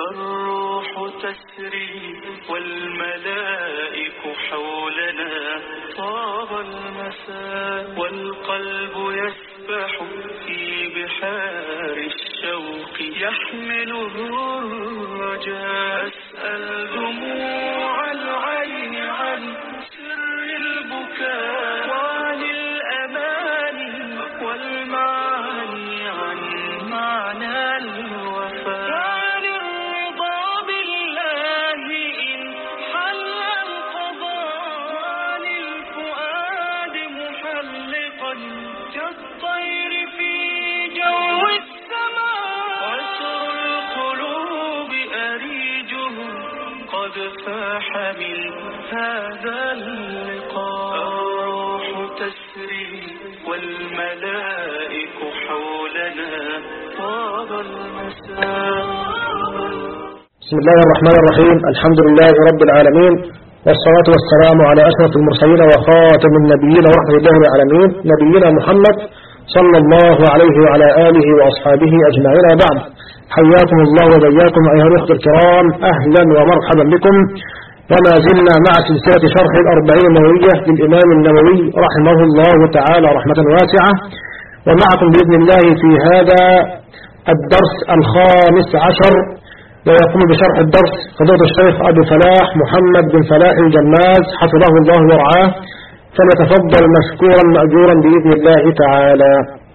الروح تسري والملائك حولنا، طاب المساء والقلب يسبح في بحار الشوق، يحمله الرجاء. أسأل دموع العين عن سر البكاء، وعن الأماني والمعاني، عن معنى الوفاء، عن الرضا بالله إن حل القضاء، عن الفؤاد محلقا كالطير في جو السماء، عسر القلوب أريجه قد فاح من هذا اللقاء. الروح تسري والملائك حولنا، طاب المساء. بسم الله الرحمن الرحيم. الحمد لله رب العالمين، والصلاة والسلام على أشرف المرسلين وخاتم النبيين ورحمة الله العالمين، نبينا محمد صلى الله عليه وعلى آله وأصحابه أجمعين. بعد، حياكم الله وبياكم أيها الأخوة الكرام، أهلا ومرحبا بكم. وما زلنا مع سلسلة شرح الأربعين النووية للإمام النووي رحمه الله تعالى رحمة واسعة، ومعكم بإذن الله في هذا الدرس 15، ويقوم بشرح الدرس فضيلة الشيخ أبو فلاح محمد بن فلاح الجماز حفظه الله ورعاه، فليتفضل مشكورا مأجورا بإذن الله تعالى.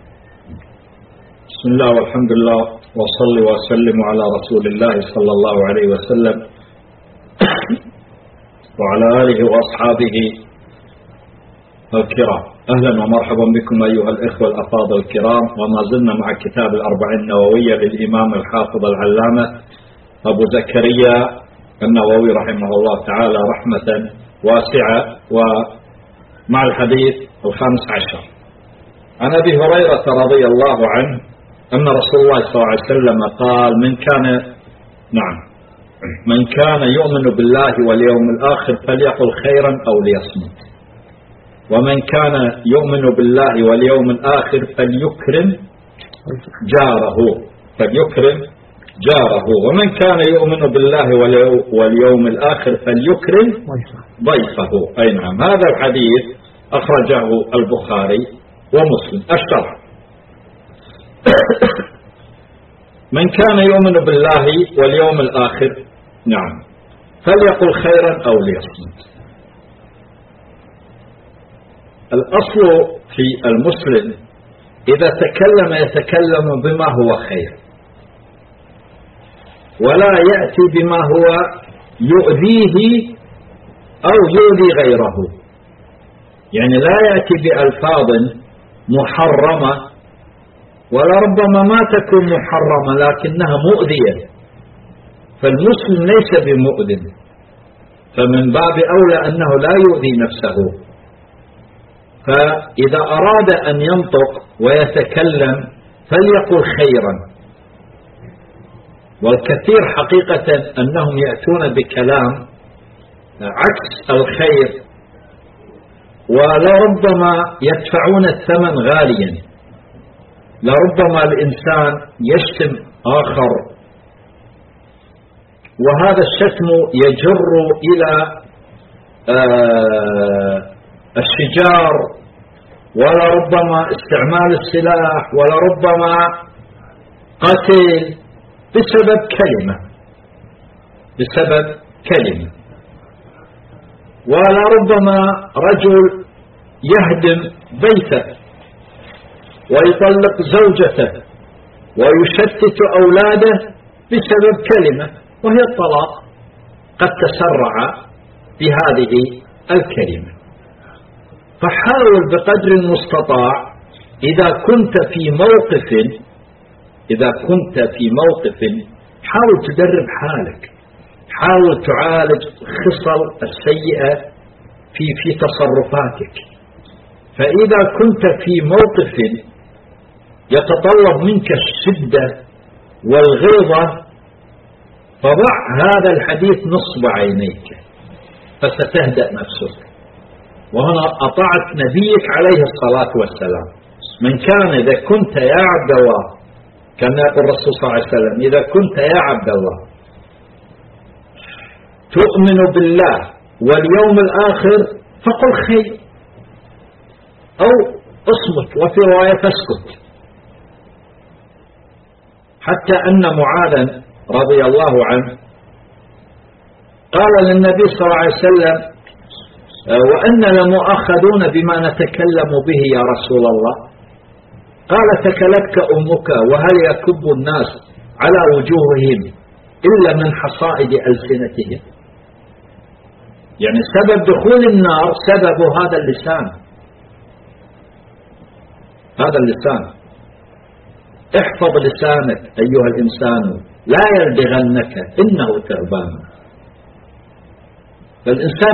بسم الله والحمد لله، وصلي وسلم على رسول الله صلى الله عليه وسلم وعلى آله وأصحابه الكرام. أهلا ومرحبا بكم أيها الإخوة الأفاضل الكرام، وما زلنا مع كتاب الأربعين النووية للإمام الحافظ العلامة أبو زكريا النووي رحمه الله تعالى رحمة واسعة، ومع الحديث 15 عن أبي هريرة رضي الله عنه أن رسول الله صلى الله عليه وسلم قال: من كان يؤمن بالله واليوم الآخر فليقل خيرا أو ليصمت، ومن كان يؤمن بالله واليوم الآخر فليكرم جاره، ومن كان يؤمن بالله واليوم الآخر فليكرم ضيفه. أي نعم، هذا الحديث أخرجه البخاري ومسلم. الشرح: من كان يؤمن بالله واليوم الآخر فليقل خيرا أو ليصمت. الأصل في المسلم إذا تكلم يتكلم بما هو خير، ولا يأتي بما هو يؤذيه أو يؤذي غيره، يعني لا يأتي بألفاظ محرمة، ولربما ما تكون محرمة لكنها مؤذية، فالمسلم ليس بمؤذن، فمن باب أولى أنه لا يؤذي نفسه. فإذا أراد أن ينطق ويتكلم فليقل خيرا، والكثير حقيقة أنهم يأتون بكلام عكس الخير، ولربما يدفعون الثمن غاليا. لربما الإنسان يشتم آخر، وهذا الشتم يجر إلى الشجار، ولربما استعمال السلاح، ولربما قتل بسبب كلمة، ولربما رجل يهدم بيته ويطلق زوجته ويشتت أولاده بسبب كلمة، وهي الطلاق، قد تسرع بهذه الكلمة. فحاول بقدر المستطاع إذا كنت في موقف حاول تدرب حالك، حاول تعالج الخصال السيئة في تصرفاتك. فإذا كنت في موقف يتطلب منك الشدة والغيظة فضع هذا الحديث نصب عينيك فستهدأ نفسك. وهنا أطاعت نبيك عليه الصلاة والسلام. من كان إذا كنت يا عبد الله، كما يقول الرسول صلى الله عليه وسلم: إذا كنت يا عبد الله تؤمن بالله واليوم الآخر فقل خير أو اصمت، وفي رواية فاسكت. حتى أن معاذا رضي الله عنه قال للنبي صلى الله عليه وسلم: وأن لمؤاخذون بما نتكلم به يا رسول الله. قال: ثكلتك أمك، وهل يكب الناس على وجوههم إلا من حصائد ألسنتهم؟ يعني سبب دخول النار سبب هذا اللسان. هذا اللسان. احفظ لسانك أيها الإنسان لا يلدغنك إنه ثعبان. فالإنسان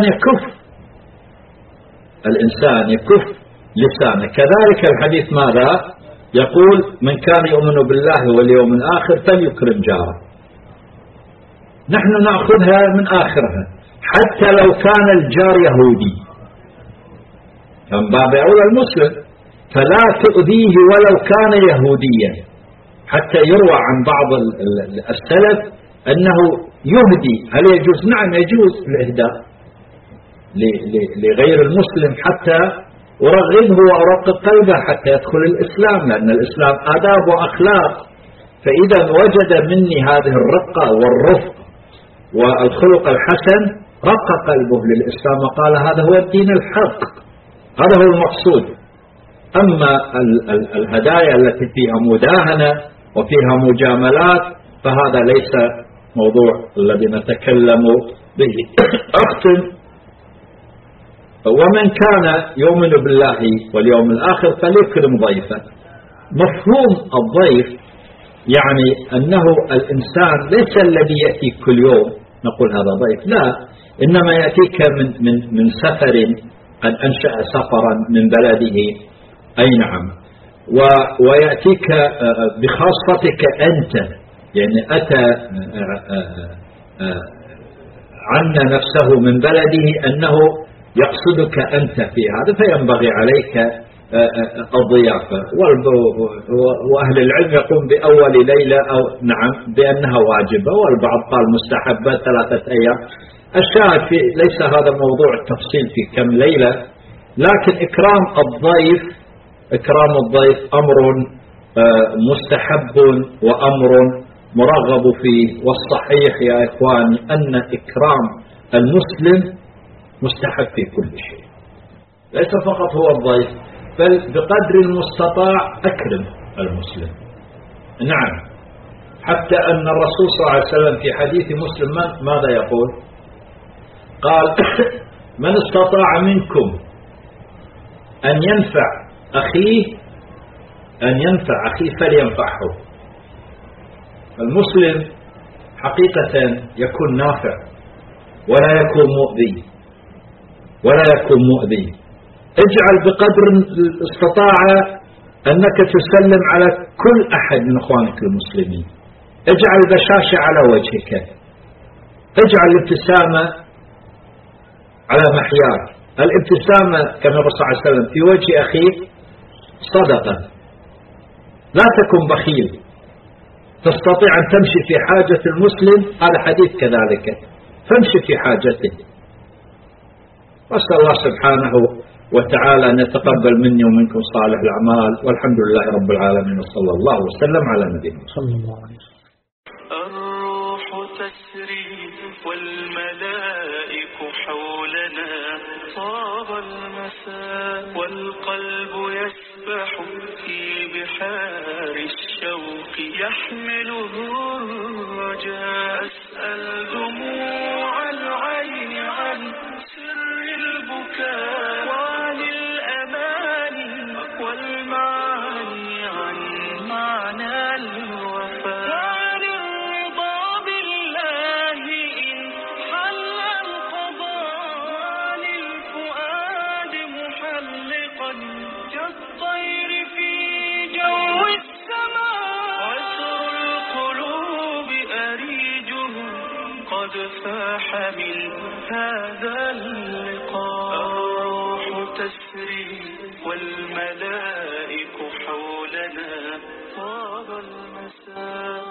يكف لسانه. كذلك الحديث ماذا يقول؟ من كان يؤمن بالله واليوم الآخر فليكرم جاره. نحن نأخذها من آخرها، حتى لو كان الجار يهودي كان باب أولى المسلم، فلا تؤذيه ولو كان يهوديا. حتى يروى عن بعض السلف أنه يهدي. هل يجوز؟ نعم يجوز الإهداء لغير المسلم حتى أرغبه وأرقق قلبه حتى يدخل الإسلام، لأن الإسلام آداب وأخلاق. فإذا وجد مني هذه الرقة والرفق والخلق الحسن رق قلبه للإسلام وقال هذا هو الدين الحق، هذا هو المقصود. أما الهدايا التي فيها مداهنة وفيها مجاملات فهذا ليس موضوع الذي نتكلم به. أختم: ومن كان يؤمن بالله واليوم الآخر فليكرم ضيفه. مفهوم الضيف يعني أنه الإنسان ليس الذي يأتي كل يوم نقول هذا ضيف، لا، إنما يأتيك من سفر، قد أنشأ سفرا من بلده، أي نعم، ويأتيك بخاصتك أنت، يعني أتى عنا نفسه من بلده أنه يقصدك أنت في هذا، فينبغي عليك الضيافة. وأهل العلم يقوم بأول ليلة أو نعم بأنها واجبة، والبعض قال مستحبة 3 أيام. الشاهد ليس هذا موضوع التفصيل في كم ليلة، لكن إكرام الضيف أمر مستحب وأمر مرغب فيه. والصحيح يا إخواني أن إكرام المسلم مستحب في كل شيء، ليس فقط هو الضيف، بل بقدر المستطاع أكرم المسلم. نعم، حتى أن الرسول صلى الله عليه وسلم في حديث مسلم ماذا يقول؟ قال: من استطاع منكم أن ينفع أخيه فلينفعه. المسلم حقيقة يكون نافع ولا يكون مؤذي. اجعل بقدر الاستطاعة أنك تسلم على كل أحد من أخوانك المسلمين. اجعل البشاشة على وجهك، اجعل الابتسامة على محياك. الابتسامة كما الرسول صلى الله عليه وسلم في وجه أخيك صدقة. لا تكن بخيل، تستطيع أن تمشي في حاجة المسلم، هذا حديث كذلك، فامشي في حاجته. وأسأل الله سبحانه وتعالى أن يتقبل مني ومنكم صالح الأعمال، والحمد لله رب العالمين، وصلى الله وسلم على نبينا صلى الله عليه وسلم. الروح تسري والملائك حولنا، طاب المساء والقلب يسبح في بحار الشوق، يحمله الرجاء. أسأل دموع العين عن سر البكاء، وعن الأماني والمعاني، عن معنى الوفاء، وعن الرضا بالله إن حل القضاء، للفؤاد محلقا كالطير في جو السماء، عسر القلوب أريجه قد فاح من هذا اللقاء. الروح تسري والملائك حولنا، طاب المساء.